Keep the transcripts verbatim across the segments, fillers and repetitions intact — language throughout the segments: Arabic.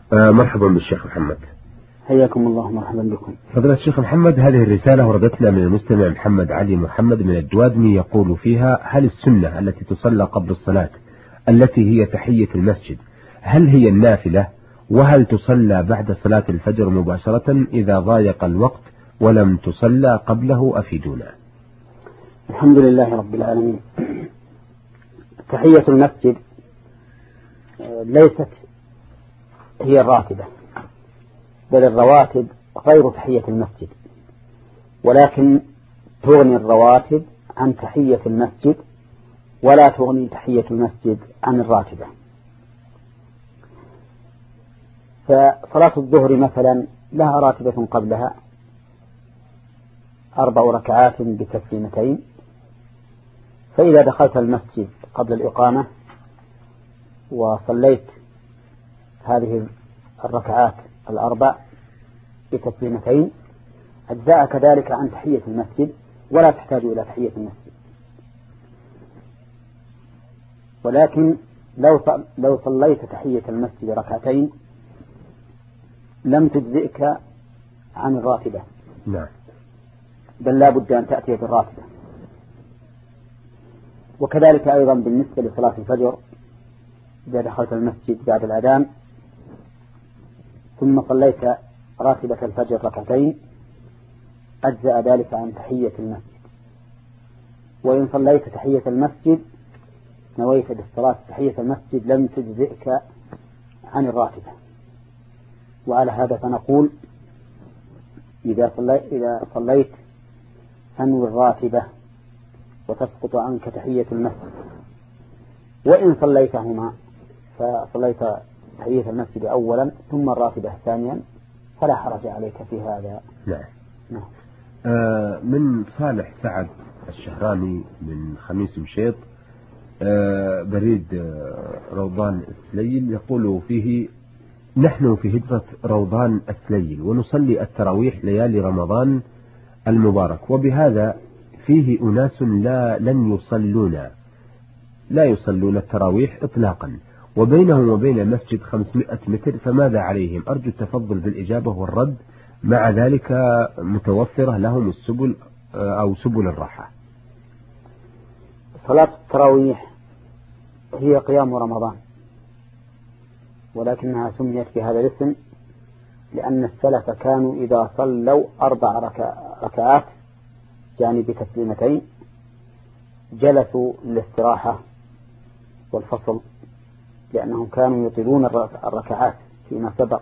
آه مرحبا بالشيخ محمد. حياكم الله، مرحبا بكم. فضيلة الشيخ محمد، هذه الرسالة وردتنا من المستمع محمد علي محمد من الدوادمي، يقول فيها: هل السنة التي تصلى قبل الصلاة التي هي تحية المسجد هل هي النافلة؟ وهل تصلى بعد صلاة الفجر مباشرة إذا ضايق الوقت ولم تصلى قبله؟ أفيدونا. الحمد لله رب العالمين. تحية المسجد ليست هي الراتبة، بل الرواتب غير تحية المسجد، ولكن تغني الرواتب عن تحية المسجد ولا تغني تحية المسجد عن الراتبة. فصلاة الظهر مثلا لها راتبة قبلها أربع ركعات بتسليمتين، فإذا دخلت المسجد قبل الإقامة وصليت هذه الركعات الأربع بتسليمتين أجزاءك ذلك عن تحية المسجد ولا تحتاج إلى تحية المسجد. ولكن لو لو صليت تحية المسجد ركعتين لم تجزئك عن الراتبة، نعم، بل لا بد أن تأتي بالراتبة. وكذلك أيضا بالنسبة لصلاة الفجر، إذا دخلت المسجد بعد الأذان ثم صليت راتبة الفجر ركعتين أجزأ ذلك عن تحية المسجد. وإن صليت تحية المسجد نويت بالصلاة تحية المسجد لم تجزئك عن الراتبة. وعلى هذا فنقول إذا صليت, إذا صليت فانوي الراتبة وتسقط عنك تحية المسجد. وإن صليتهما فصليت تحية المسجد أولا ثم الراتبة ثانيا فلا حرج عليك في هذا. نعم. نعم. آه من صالح سعد الشهراني من خميس مشيط، آه بريد آه روضان السليل، يقول فيه: نحن في هجرة روضان السليل ونصلي التراويح ليالي رمضان المبارك، وبهذا فيه أناس لا لن يصلون لا يصلون التراويح إطلاقا، وبينهم وبين المسجد خمسمائة متر، فماذا عليهم؟ أرجو التفضل بالإجابة والرد، مع ذلك متوفرة لهم السبل أو سبل الراحة. صلاة التراويح هي قيام رمضان، ولكنها سميت بهذا الاسم لأن السلف كانوا إذا صلوا أربع ركعات يعني بتسليمتين جلسوا للاستراحة والفصل، لأنهم كانوا يطيلون الركعات فيما سبق.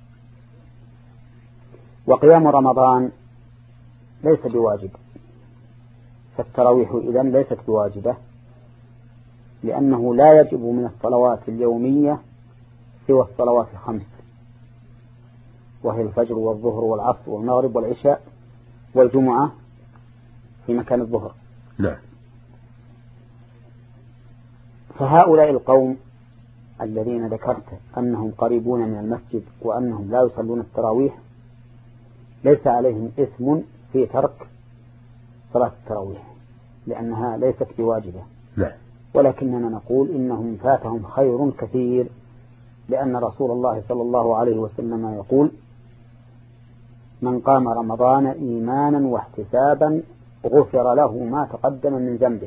وقيام رمضان ليس بواجب، فالتراويح إذن ليست بواجبة، لأنه لا يجب من الصلوات اليومية سوى الصلوات الخمس، وهي الفجر والظهر والعصر والمغرب والعشاء والجمعة في مكان الظهر. نعم. فهؤلاء القوم الذين ذكرت أنهم قريبون من المسجد وأنهم لا يصلون التراويح ليس عليهم إثم في ترك صلاة التراويح لأنها ليست بواجبة. نعم. ولكننا نقول إنهم فاتهم خير كثير، لأن رسول الله صلى الله عليه وسلم يقول: من قام رمضان إيمانا واحتسابا غفر له ما تقدم من ذنبه.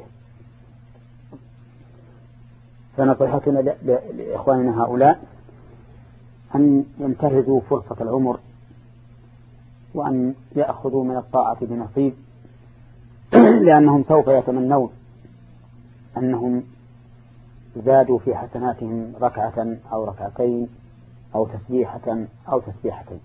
فنصيحتنا لإخواننا هؤلاء أن ينتهزوا فرصة العمر وأن يأخذوا من الطاعة بنصيب، لأنهم سوف يتمنون أنهم زادوا في حسناتهم ركعة أو ركعتين أو تسبيحة أو تسبيحتين،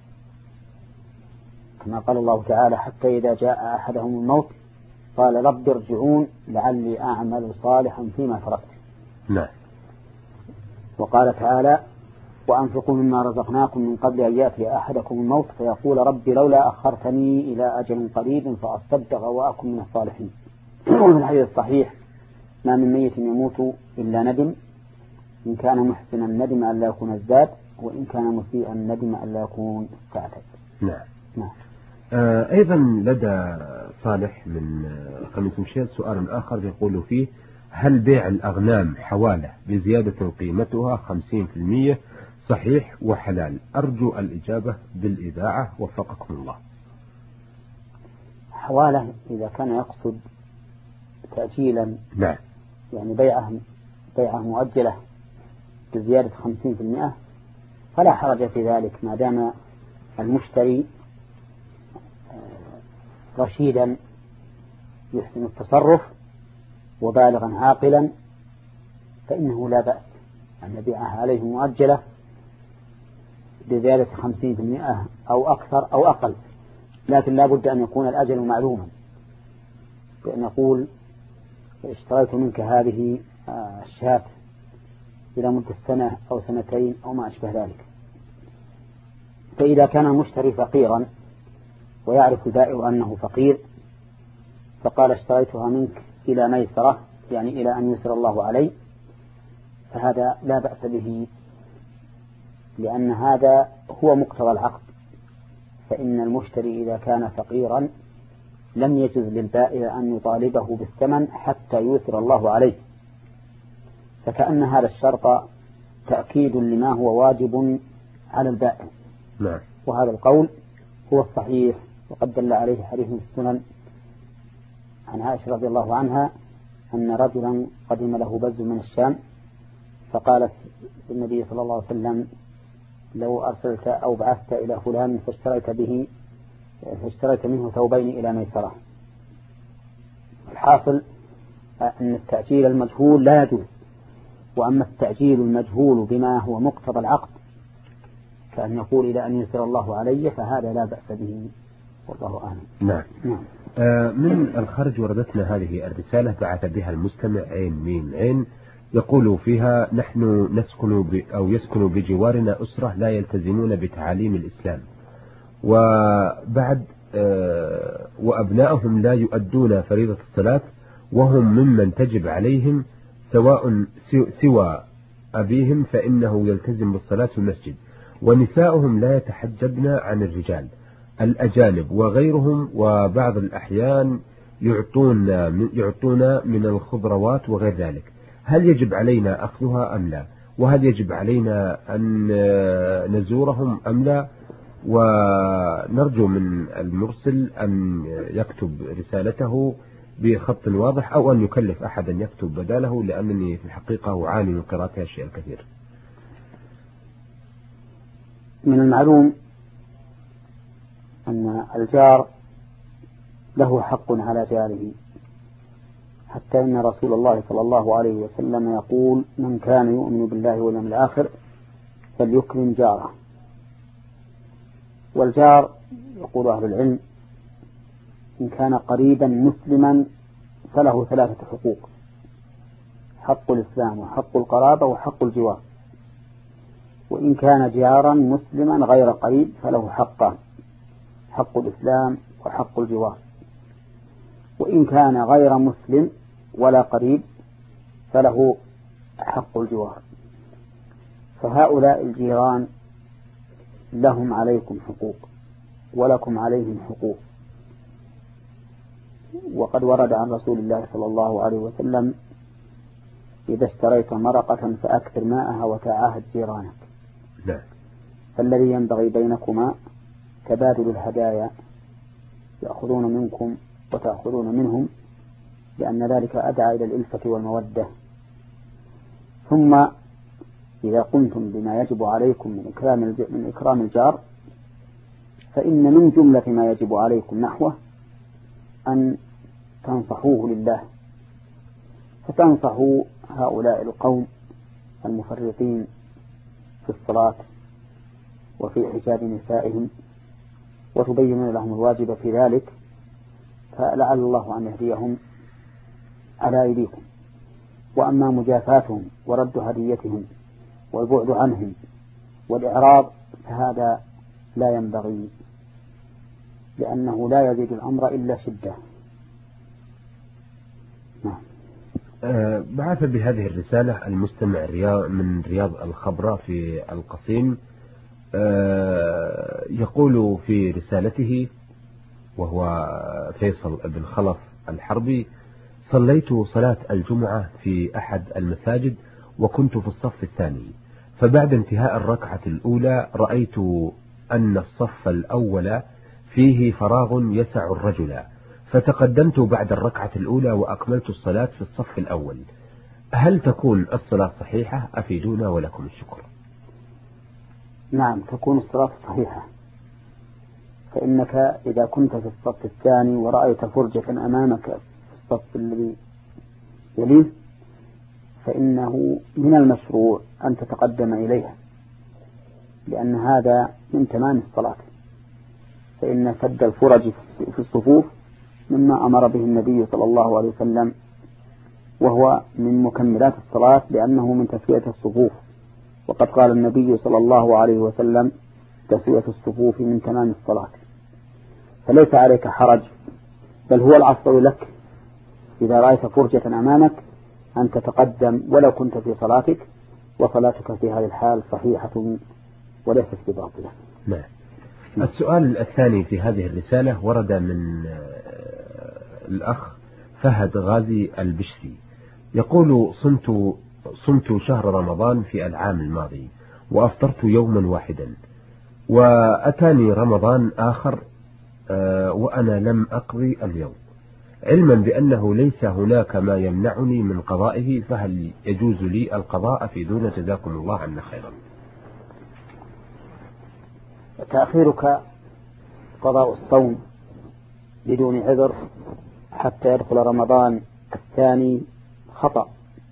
كما قال الله تعالى: حتى إذا جاء أحدهم الموت قال رب ارجعون لعلي أعمل صالحا فيما تركت. نعم. وقال تعالى: وأنفقوا مما رزقناكم من قبل أن يأتي أحدكم الموت فيقول رب لولا أخرتني إلى أجل قريب فأصدق وأكن من الصالحين. وفي الحديث الصحيح: ما من ميت يموت إلا ندم، إن كان محسنا ندم أن لا يكون ازداد، وإن كان مسيئا ندم أن لا يكون استعتد. نعم. نعم. آه أيضا لدى صالح من خميس مشيط سؤال آخر يقول فيه: هل بيع الأغنام حوالة بزيادة قيمتها خمسين بالمئة صحيح وحلال؟ أرجو الإجابة بالإذاعة وفقكم الله. حواله إذا كان يقصد تأجيلا، نعم، يعني بيعه بيعه مؤجلة بزيادة خمسين في المئة، فلا حرج في ذلك ما دام المشتري رشيدا يحسن التصرف وبالغا عاقلا، فإنه لا بأس أن يبيعها عليه مؤجلة بزيادة خمسين في المئة أو أكثر أو أقل، لكن لا بد أن يكون الأجل معلوما، بأن يقول اشتريت منك هذه الشاة إلى مدة سنة أو سنتين أو ما أشبه ذلك. فإذا كان المشتري فقيرا ويعرف البائع أنه فقير فقال اشتريتها منك إلى ميسرة، يعني إلى أن يسر الله علي، فهذا لا بأس به، لأن هذا هو مقتضى العقد. فإن المشتري إذا كان فقيرا لم يجوز للبائع أن يطالبه بالثمن حتى يسر الله عليه، فكأن هذا الشرط تأكيد لما هو واجب على البائع. نعم. وهذا القول هو الصحيح، وقد دل عليه حديث في السنن عن عائشة رضي الله عنها أن رجلا قدم له بز من الشام، فقالت النبي صلى الله عليه وسلم لو أرسلت أو بعثت إلى فلان فاشتريت به فاشتريت منه ثوبين إلى ميسرة. الحاصل أن التأجيل المجهول لا يجوز، وأما التأجيل المجهول بما هو مقتضى العقد كأن يقول إلى أن يسر الله علي فهذا لا بأس به، والله أعلم. نعم. نعم. آه من الخارج وردتنا هذه الرسالة بعث بها المستمع عين مين عين، يقول فيها: نحن نسكن ب أو يسكن بجوارنا أسرة لا يلتزمون بتعاليم الإسلام، وبعد آه وأبنائهم لا يؤدون فريضة الصلاة، وهم ممن تجب عليهم، سواء سوى أبيهم فإنه يلتزم بالصلاة في المسجد، ونساؤهم لا يتحجبن عن الرجال الأجانب وغيرهم، وبعض الأحيان يعطون يعطون من الخضروات وغير ذلك. هل يجب علينا أخذها أم لا؟ وهل يجب علينا أن نزورهم أم لا؟ ونرجو من المرسل أن يكتب رسالته بخط واضح، أو أن يكلف أحدا يكتب بداله، لأنني في الحقيقة أعاني من قراءة الشيء الكثير. من المعلوم أن الجار له حق على جاره، حتى إن رسول الله صلى الله عليه وسلم يقول: من كان يؤمن بالله واليوم الآخر فليكرم جاره. والجار يقول أهل العلم إن كان قريبا مسلما فله ثلاثة حقوق: حق الإسلام وحق القرابة وحق الجوار. وإن كان جارا مسلما غير قريب فله حقان: حق الإسلام وحق الجوار. وإن كان غير مسلم ولا قريب فله حق الجوار. فهؤلاء الجيران لهم عليكم حقوق ولكم عليهم حقوق. وقد ورد عن رسول الله صلى الله عليه وسلم: إذا اشتريت مرقة فأكثر ماءها وتعاهد جيرانك. لا. فالذي ينبغي بينكما تبادل الهدايا، يأخذون منكم وتأخذون منهم، لأن ذلك أدعى إلى الإلفة والمودة. ثم إذا قمتم بما يجب عليكم من إكرام من إكرام الجار، فإن من جملة ما يجب عليكم نحوه أن تنصحوه لله، فتنصحوا هؤلاء القوم المفرطين في الصلاة وفي حجاب نسائهم، وتبينون لهم الواجب في ذلك، فلعل الله أن يهديهم على أيديكم. وأما مجافاتهم ورد هديتهم والبعد عنهم والإعراض فهذا لا ينبغي، لأنه لا يزيد الأمر إلا شدة. نعم. أه بعث بهذه الرسالة المستمع من رياض الخبرة في القصيم، أه يقول في رسالته، وهو فيصل بن خلف الحربي: صليت صلاة الجمعة في أحد المساجد وكنت في الصف الثاني، فبعد انتهاء الركعة الأولى رأيت أن الصف الأول فيه فراغ يسع الرجل، فتقدمت بعد الركعة الأولى وأكملت الصلاة في الصف الأول. هل تكون الصلاة صحيحة؟ أفيدونا ولكم الشكر. نعم، تكون الصلاة صحيحة، فإنك إذا كنت في الصف الثاني ورأيت فرجة أمامك في الصف الذي يليه فإنه من المشروع أن تتقدم إليها، لأن هذا من تمام الصلاة، فإن سد الفرج في الصفوف مما أمر به النبي صلى الله عليه وسلم، وهو من مكملات الصلاة لأنه من تسوية الصفوف، وقد قال النبي صلى الله عليه وسلم تسوية الصفوف من تمام الصلاة. فليس عليك حرج، بل هو الأفضل لك إذا رأيت فرجة أمامك أن تتقدم ولو كنت في صلاتك، وصلاتك في هذه الحال صحيحة وليست بباطلة. نعم. السؤال الثاني في هذه الرسالة ورد من الأخ فهد غازي البشري، يقول: صمت صمت شهر رمضان في العام الماضي وأفطرت يوما واحدا، وأتاني رمضان آخر وأنا لم أقضي اليوم، علما بأنه ليس هناك ما يمنعني من قضائه، فهل يجوز لي القضاء؟ في دون جزاكم الله عنا خيرا. تأخيرك قضاء الصوم بدون عذر حتى يدخل رمضان الثاني خطأ،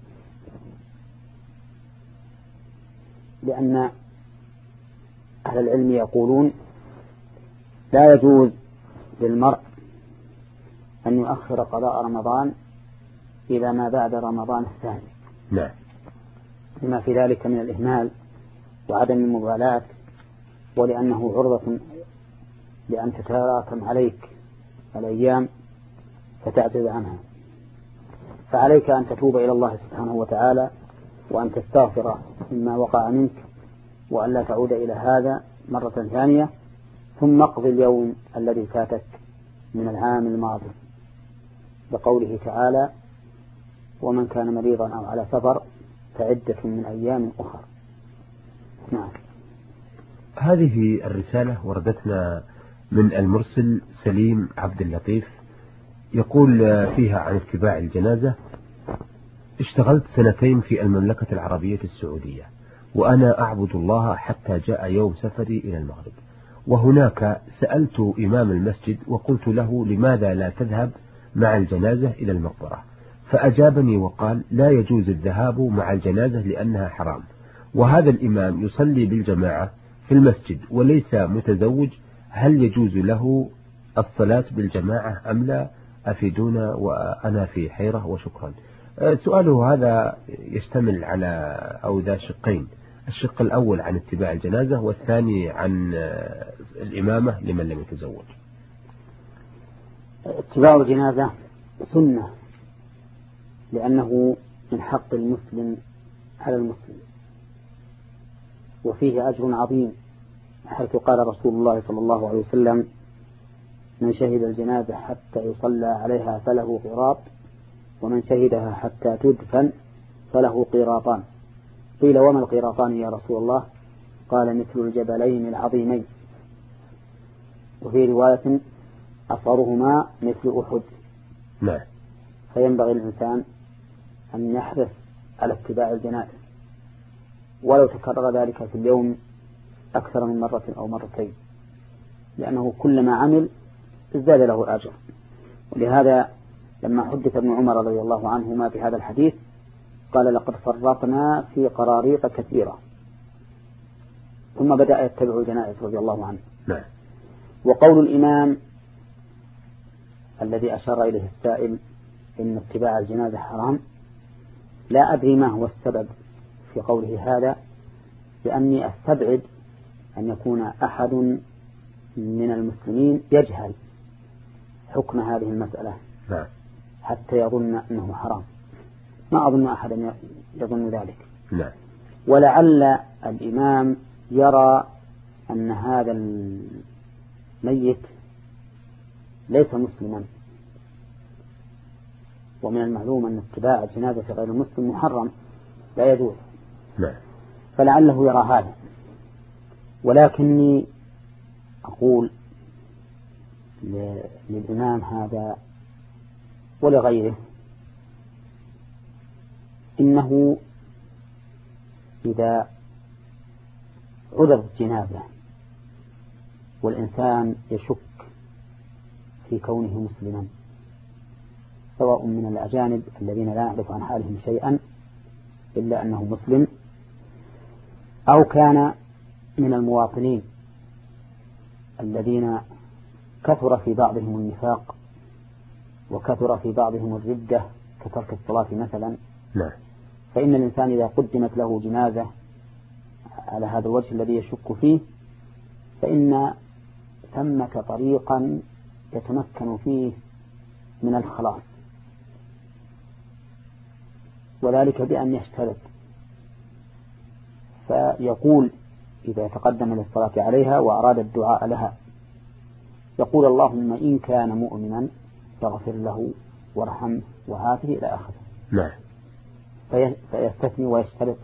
لأن أهل العلم يقولون لا يجوز للمرء أن يؤخر قضاء رمضان إلى ما بعد رمضان الثاني. نعم. لما في ذلك من الإهمال وعدم المبالاة، ولأنه عرضة لأن تتراكم عليك الأيام فتعجز عنها. فعليك أن تتوب إلى الله سبحانه وتعالى وأن تستغفر مما وقع منك، وأن لا تعود إلى هذا مرة ثانية، ثم اقضي اليوم الذي فاتك من العام الماضي، بقوله تعالى: ومن كان مريضا أو على سفر فعدة من أيام أخر. نعم. هذه الرسالة وردتنا من المرسل سليم عبد اللطيف، يقول فيها عن اتباع الجنازة: اشتغلت سنتين في المملكة العربية السعودية، وأنا أعبد الله حتى جاء يوم سفري إلى المغرب، وهناك سألت إمام المسجد وقلت له: لماذا لا تذهب مع الجنازة إلى المقبرة؟ فأجابني وقال: لا يجوز الذهاب مع الجنازة لأنها حرام، وهذا الإمام يصلي بالجماعة في المسجد وليس متزوج، هل يجوز له الصلاة بالجماعة أم لا؟ أفيدونا وأنا في حيرة وشكرا. سؤاله هذا يشتمل على أو ذا شقين: الشق الأول عن اتباع الجنازة، والثاني عن الإمامة لمن لم يتزوج. اتباع الجنازة سنة، لأنه من حق المسلم على المسلم، وفيه أجر عظيم، حيث قال رسول الله صلى الله عليه وسلم: من شهد الجنازة حتى يصلى عليها فله قيراط، ومن شهدها حتى تدفن فله قيراطان. قيل: وما القيراطان يا رسول الله؟ قال: مثل الجبلين العظيمين. وفي رواية: أصغرهما مثل أحد. نعم. فينبغي الإنسان أن يحرص على اتباع الجنائز، ولو تكرر ذلك في اليوم أكثر من مرة أو مرتين، لأنه كلما عمل ازداد له أجر. ولهذا لما حدث ابن عمر رضي الله عنهما بهذا الحديث قال: لقد فرطنا في قراريط كثيرة، ثم بدأ يتبع الجنائز رضي الله عنه. نعم. وقول الإمام الذي أشار إليه السائل إن اتباع الجنازة حرام، لا أدري ما هو السبب في قوله هذا، لأني أستبعد أن يكون أحد من المسلمين يجهل حكم هذه المسألة نعم. حتى يظن أنه حرام. ما أظن أحدا يظن ذلك. نعم. ولعل الإمام يرى أن هذا الميت ليس مسلما، ومن المعلوم أن اتباع الجنازة غير المسلم محرم لا يجوز. نعم. فلعله يرى هذا. ولكني أقول للإمام هذا ولغيره إنه إذا عرضت جنازة والإنسان يشك في كونه مسلما، سواء من الأجانب الذين لا نعرف عن حالهم شيئا إلا أنه مسلم، أو كان من المواطنين الذين كثر في بعضهم النفاق وكثر في بعضهم الردة كترك الصلاة مثلا، نعم. فإن الإنسان إذا قدمت له جنازة على هذا الوجه الذي يشك فيه فإن ثمة طريقا يتمكن فيه من الخلاص، وذلك بأن يشترط، فيقول إذا تقدم للصلاة عليها وأراد الدعاء لها يقول اللهم إن كان مؤمنا فاغفر له وارحمه وعافه إلى آخره. نعم. فيستثني ويشترط.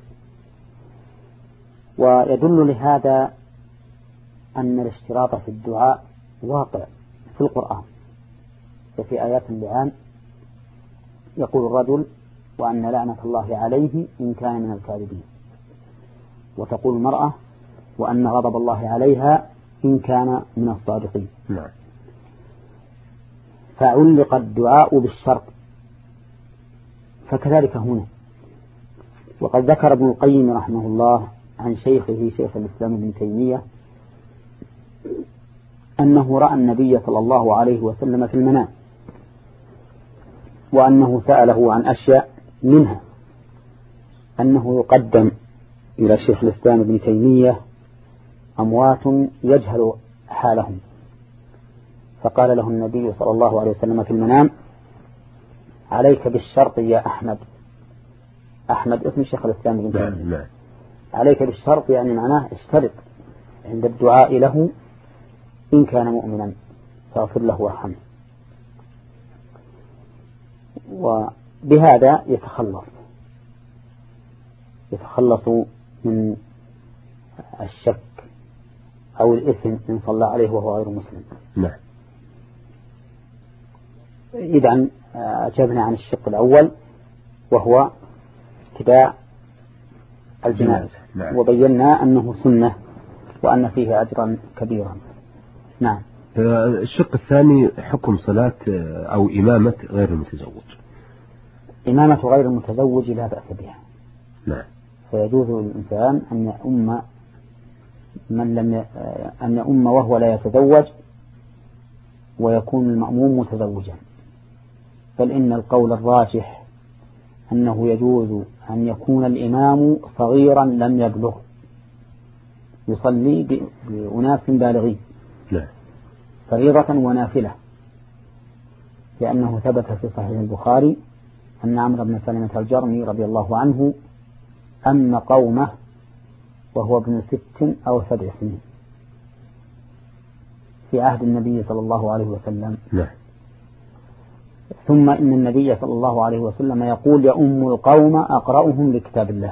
ويدل لهذا أن الاشتراط في الدعاء واقع في القرآن، وفي آيات اللعان يقول الرجل وأن لعنة الله عليه إن كان من الكاذبين، وتقول المرأة وأن غضب الله عليها إن كان من الصادقين. نعم. فعلق الدعاء بالشرط، فكذلك هنا. وقد ذكر ابن القيم رحمه الله عن شيخه شيخ الإسلام ابن تيمية أنه رأى النبي صلى الله عليه وسلم في المنام، وأنه سأله عن أشياء، منها أنه يقدم إلى شيخ الإسلام ابن تيمية أموات يجهل حالهم، فقال له النبي صلى الله عليه وسلم في المنام عليك بالشرط يا أحمد. أحمد اسم شيخ الإسلام ابن تيمية. عليك بالشرط يعني معناه اشترط عند الدعاء له إن كان مؤمنا فاغفر له وارحمه، وبهذا يتخلص يتخلص من الشك أو الإثم إن صلى عليه وهو غير مسلم. نعم. إذن أجبنا عن الشق الأول وهو اتباع الجنازة. نعم. وبينا أنه سنة وأن فيه أجرا كبيرا. نعم. الشق الثاني حكم صلاة أو إمامة غير المتزوج. إمامة غير المتزوج لا بأس بها. نعم. فيجوز للإنسان أن يؤم من لم ي... أن يؤم وهو لا يتزوج ويكون المأموم متزوجا، بل إن القول الراجح أنه يجوز أن يكون الإمام صغيرا لم يبلغ يصلي بأناس بالغين. نعم. فريضة ونافلة، لأنه ثبت في صحيح البخاري أن عمرو بن سلمة الجرمي رضي الله عنه أم قومه وهو ابن ست أو سبع سنين في عهد النبي صلى الله عليه وسلم. نعم. ثم إن النبي صلى الله عليه وسلم يقول يؤم القوم أقرأهم لكتاب الله،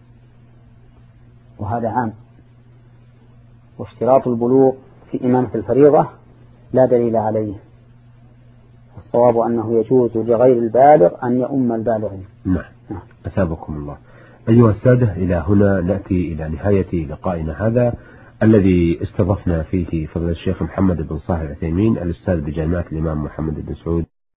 وهذا عام. واشتراط البلوغ في إمامة الفريضة لا دليل عليه، الصواب أنه يجوز لغير البالغ أن يؤم البالغين. نعم. أثابكم الله. أيها السادة، إلى هنا نأتي إلى نهاية لقائنا هذا الذي استضفنا فيه فضل الشيخ محمد بن صالح العثيمين الأستاذ بجامعة الإمام محمد بن سعود